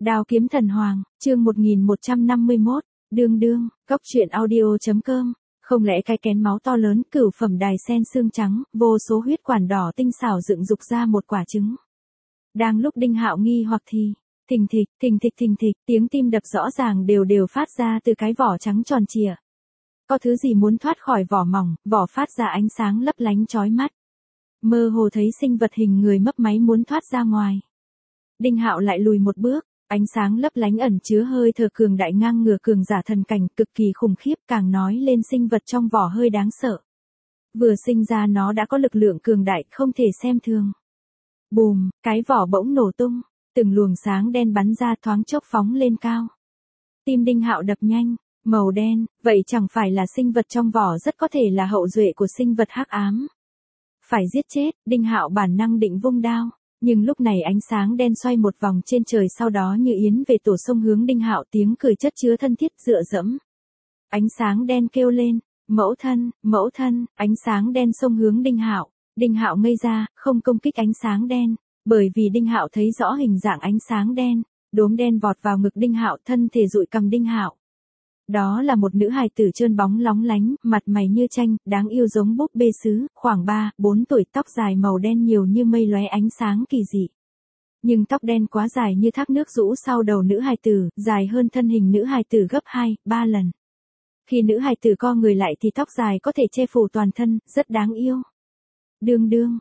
Đao kiếm thần hoàng, chương 1151, đương đương, cóc truyện audio.com. Không lẽ cái kén máu to lớn, cửu phẩm đài sen xương trắng, vô số huyết quản đỏ tinh xảo dựng dục ra một quả trứng. Đang lúc Đinh Hạo nghi hoặc thì, thình thịch, thình thịch thình thịch, tiếng tim đập rõ ràng đều đều phát ra từ cái vỏ trắng tròn trịa. Có thứ gì muốn thoát khỏi vỏ mỏng, vỏ phát ra ánh sáng lấp lánh chói mắt. Mơ hồ thấy sinh vật hình người mấp máy muốn thoát ra ngoài. Đinh Hạo lại lùi một bước, ánh sáng lấp lánh ẩn chứa hơi thở cường đại ngang ngửa cường giả thần cảnh cực kỳ khủng khiếp, càng nói lên sinh vật trong vỏ hơi đáng sợ. Vừa sinh ra nó đã có lực lượng cường đại không thể xem thường. Bùm, cái vỏ bỗng nổ tung, từng luồng sáng đen bắn ra thoáng chốc phóng lên cao. Tim Đinh Hạo đập nhanh, màu đen, vậy chẳng phải là sinh vật trong vỏ rất có thể là hậu duệ của sinh vật hắc ám. Phải giết chết, Đinh Hạo bản năng định vung đao. Nhưng lúc này ánh sáng đen xoay một vòng trên trời, sau đó như yến về tổ sông hướng Đinh Hạo, tiếng cười chất chứa thân thiết dựa dẫm. Ánh sáng đen kêu lên, mẫu thân, ánh sáng đen xông hướng Đinh Hạo. Đinh Hạo ngây ra, không công kích ánh sáng đen, bởi vì Đinh Hạo thấy rõ hình dạng ánh sáng đen, đốm đen vọt vào ngực Đinh Hạo, thân thể dụi cầm Đinh Hạo. Đó là một nữ hài tử trơn bóng lóng lánh, mặt mày như tranh, đáng yêu giống búp bê sứ, khoảng 3-4 tuổi, tóc dài màu đen nhiều như mây lóe ánh sáng kỳ dị. Nhưng tóc đen quá dài như thác nước rũ sau đầu nữ hài tử, dài hơn thân hình nữ hài tử gấp 2-3 lần. Khi nữ hài tử co người lại thì tóc dài có thể che phủ toàn thân, rất đáng yêu. Đương đương,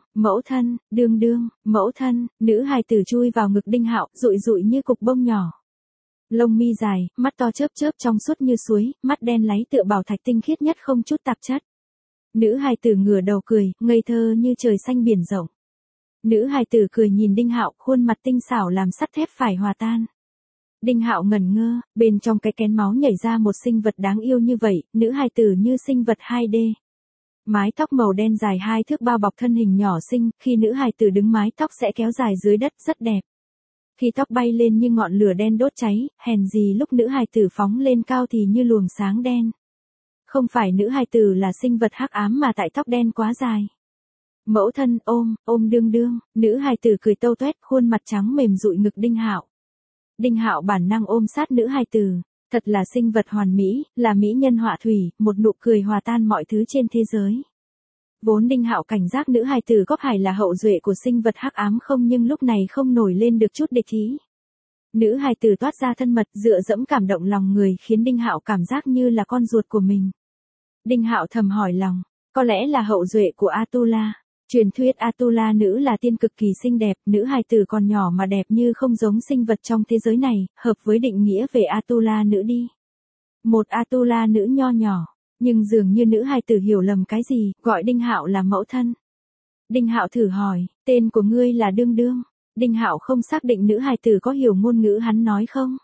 mẫu thân, nữ hài tử chui vào ngực Đinh Hạo, rụi rụi như cục bông nhỏ. Lông mi dài, mắt to chớp chớp trong suốt như suối, mắt đen láy tựa bảo thạch tinh khiết nhất không chút tạp chất. Nữ hài tử ngửa đầu cười, ngây thơ như trời xanh biển rộng. Nữ hài tử cười nhìn Đinh Hạo, khuôn mặt tinh xảo làm sắt thép phải hòa tan. Đinh Hạo ngẩn ngơ, bên trong cái kén máu nhảy ra một sinh vật đáng yêu như vậy, nữ hài tử như sinh vật 2D. Mái tóc màu đen dài 2 thước bao bọc thân hình nhỏ xinh, khi nữ hài tử đứng mái tóc sẽ kéo dài dưới đất rất đẹp. Khi tóc bay lên như ngọn lửa đen đốt cháy, hèn gì lúc nữ hài tử phóng lên cao thì như luồng sáng đen. Không phải nữ hài tử là sinh vật hắc ám mà tại tóc đen quá dài. Mẫu thân ôm đương đương, nữ hài tử cười tâu tuét, khuôn mặt trắng mềm dụi ngực Đinh Hạo. Đinh Hạo bản năng ôm sát nữ hài tử, thật là sinh vật hoàn mỹ, là mỹ nhân họa thủy, một nụ cười hòa tan mọi thứ trên thế giới. Vốn Đinh Hạo cảnh giác nữ hài tử có phải là hậu duệ của sinh vật hắc ám không, nhưng lúc này không nổi lên được chút địch ý. Nữ hài tử toát ra thân mật, dựa dẫm cảm động lòng người, khiến Đinh Hạo cảm giác như là con ruột của mình. Đinh Hạo thầm hỏi lòng, có lẽ là hậu duệ của Atula. Truyền thuyết Atula nữ là tiên cực kỳ xinh đẹp, nữ hài tử còn nhỏ mà đẹp như không giống sinh vật trong thế giới này, hợp với định nghĩa về Atula nữ đi. Một Atula nữ nho nhỏ. Nhưng dường như nữ hài tử hiểu lầm cái gì, gọi Đinh Hạo là mẫu thân. Đinh Hạo thử hỏi, tên của ngươi là đương đương. Đinh Hạo không xác định nữ hài tử có hiểu ngôn ngữ hắn nói không.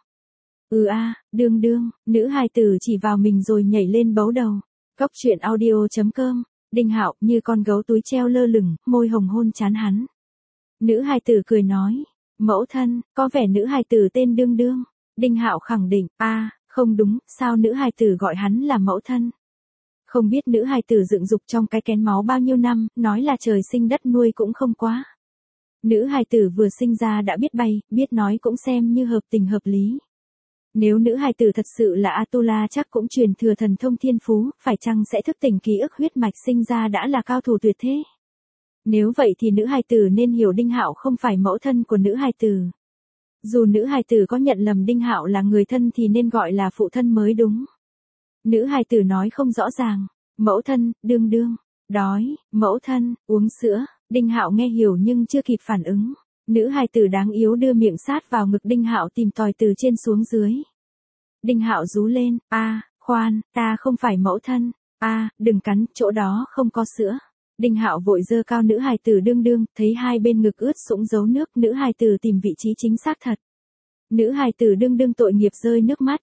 Đương đương, nữ hài tử chỉ vào mình rồi nhảy lên bấu đầu. Cóc truyện audio.com. Đinh Hạo như con gấu túi treo lơ lửng, môi hồng hôn trán hắn. Nữ hài tử cười nói, mẫu thân, có vẻ nữ hài tử tên đương đương. Đinh Hạo khẳng định, không đúng, sao nữ hài tử gọi hắn là mẫu thân. Không biết nữ hài tử dựng dục trong cái kén máu bao nhiêu năm, nói là trời sinh đất nuôi cũng không quá. Nữ hài tử vừa sinh ra đã biết bay, biết nói cũng xem như hợp tình hợp lý. Nếu nữ hài tử thật sự là Atula chắc cũng truyền thừa thần thông thiên phú, phải chăng sẽ thức tỉnh ký ức huyết mạch sinh ra đã là cao thủ tuyệt thế. Nếu vậy thì nữ hài tử nên hiểu Đinh Hạo không phải mẫu thân của nữ hài tử. Dù nữ hài tử có nhận lầm Đinh Hạo là người thân thì nên gọi là phụ thân mới đúng. Nữ hài tử nói không rõ ràng, mẫu thân, đương đương, đói, mẫu thân, uống sữa. Đinh Hạo nghe hiểu nhưng chưa kịp phản ứng. Nữ hài tử đáng yếu đưa miệng sát vào ngực Đinh Hạo tìm tòi từ trên xuống dưới. Đinh Hạo rú lên, khoan, ta không phải mẫu thân, đừng cắn, chỗ đó không có sữa. Đinh Hạo vội giơ cao nữ hài tử đương đương, thấy hai bên ngực ướt sũng dấu nước, nữ hài tử tìm vị trí chính xác thật. Nữ hài tử đương đương tội nghiệp rơi nước mắt,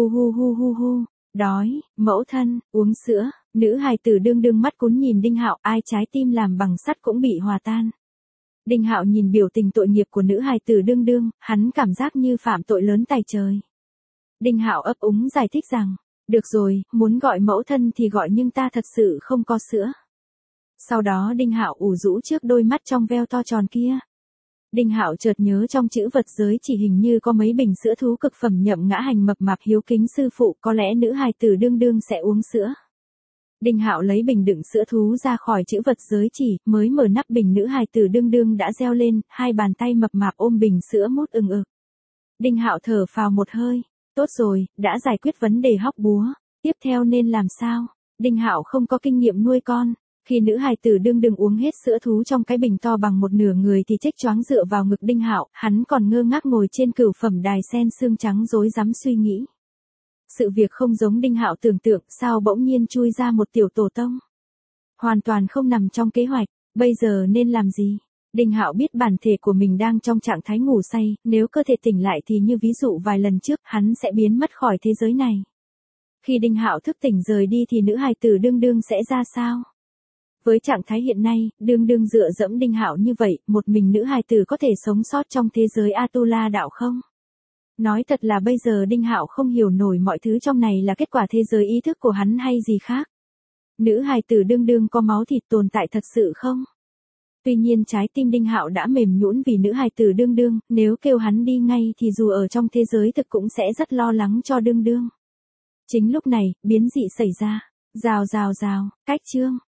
hu. Đói, mẫu thân, uống sữa. Nữ hài tử đương đương mắt cún nhìn Đinh Hạo, ai trái tim làm bằng sắt cũng bị hòa tan. Đinh Hạo nhìn biểu tình tội nghiệp của nữ hài tử đương đương, hắn cảm giác như phạm tội lớn tày trời. Đinh Hạo ấp úng giải thích rằng, được rồi, muốn gọi mẫu thân thì gọi nhưng ta thật sự không có sữa. Sau đó Đinh Hạo ủ rũ trước đôi mắt trong veo to tròn kia. Đinh Hạo chợt nhớ trong chữ vật giới chỉ hình như có mấy bình sữa thú cực phẩm nhậm ngã hành mập mạp hiếu kính sư phụ, có lẽ nữ hài tử đương đương sẽ uống sữa. Đinh Hạo lấy bình đựng sữa thú ra khỏi chữ vật giới chỉ, mới mở nắp bình, nữ hài tử đương đương đã reo lên, hai bàn tay mập mạp ôm bình sữa mút ừng ực. Đinh Hạo thở phào một hơi, tốt rồi, đã giải quyết vấn đề hóc búa, tiếp theo nên làm sao? Đinh Hạo không có kinh nghiệm nuôi con, khi nữ hài tử đương đương uống hết sữa thú trong cái bình to bằng một nửa người thì chếch choáng dựa vào ngực Đinh Hạo, hắn còn ngơ ngác ngồi trên cửu phẩm đài sen xương trắng rối rắm suy nghĩ. Sự việc không giống Đinh Hạo tưởng tượng, sao bỗng nhiên chui ra một tiểu tổ tông. Hoàn toàn không nằm trong kế hoạch, bây giờ nên làm gì? Đinh Hạo biết bản thể của mình đang trong trạng thái ngủ say, nếu cơ thể tỉnh lại thì như ví dụ vài lần trước, hắn sẽ biến mất khỏi thế giới này. Khi Đinh Hạo thức tỉnh rời đi thì nữ hài tử đương đương sẽ ra sao? Với trạng thái hiện nay, đương đương dựa dẫm Đinh Hạo như vậy, một mình nữ hài tử có thể sống sót trong thế giới Atula đạo không? Nói thật là bây giờ Đinh Hạo không hiểu nổi mọi thứ trong này là kết quả thế giới ý thức của hắn hay gì khác. Nữ hài tử đương đương có máu thịt tồn tại thật sự không? Tuy nhiên trái tim Đinh Hạo đã mềm nhũn vì nữ hài tử đương đương, nếu kêu hắn đi ngay thì dù ở trong thế giới thực cũng sẽ rất lo lắng cho đương đương. Chính lúc này, biến dị xảy ra. Rào rào rào, cách chương.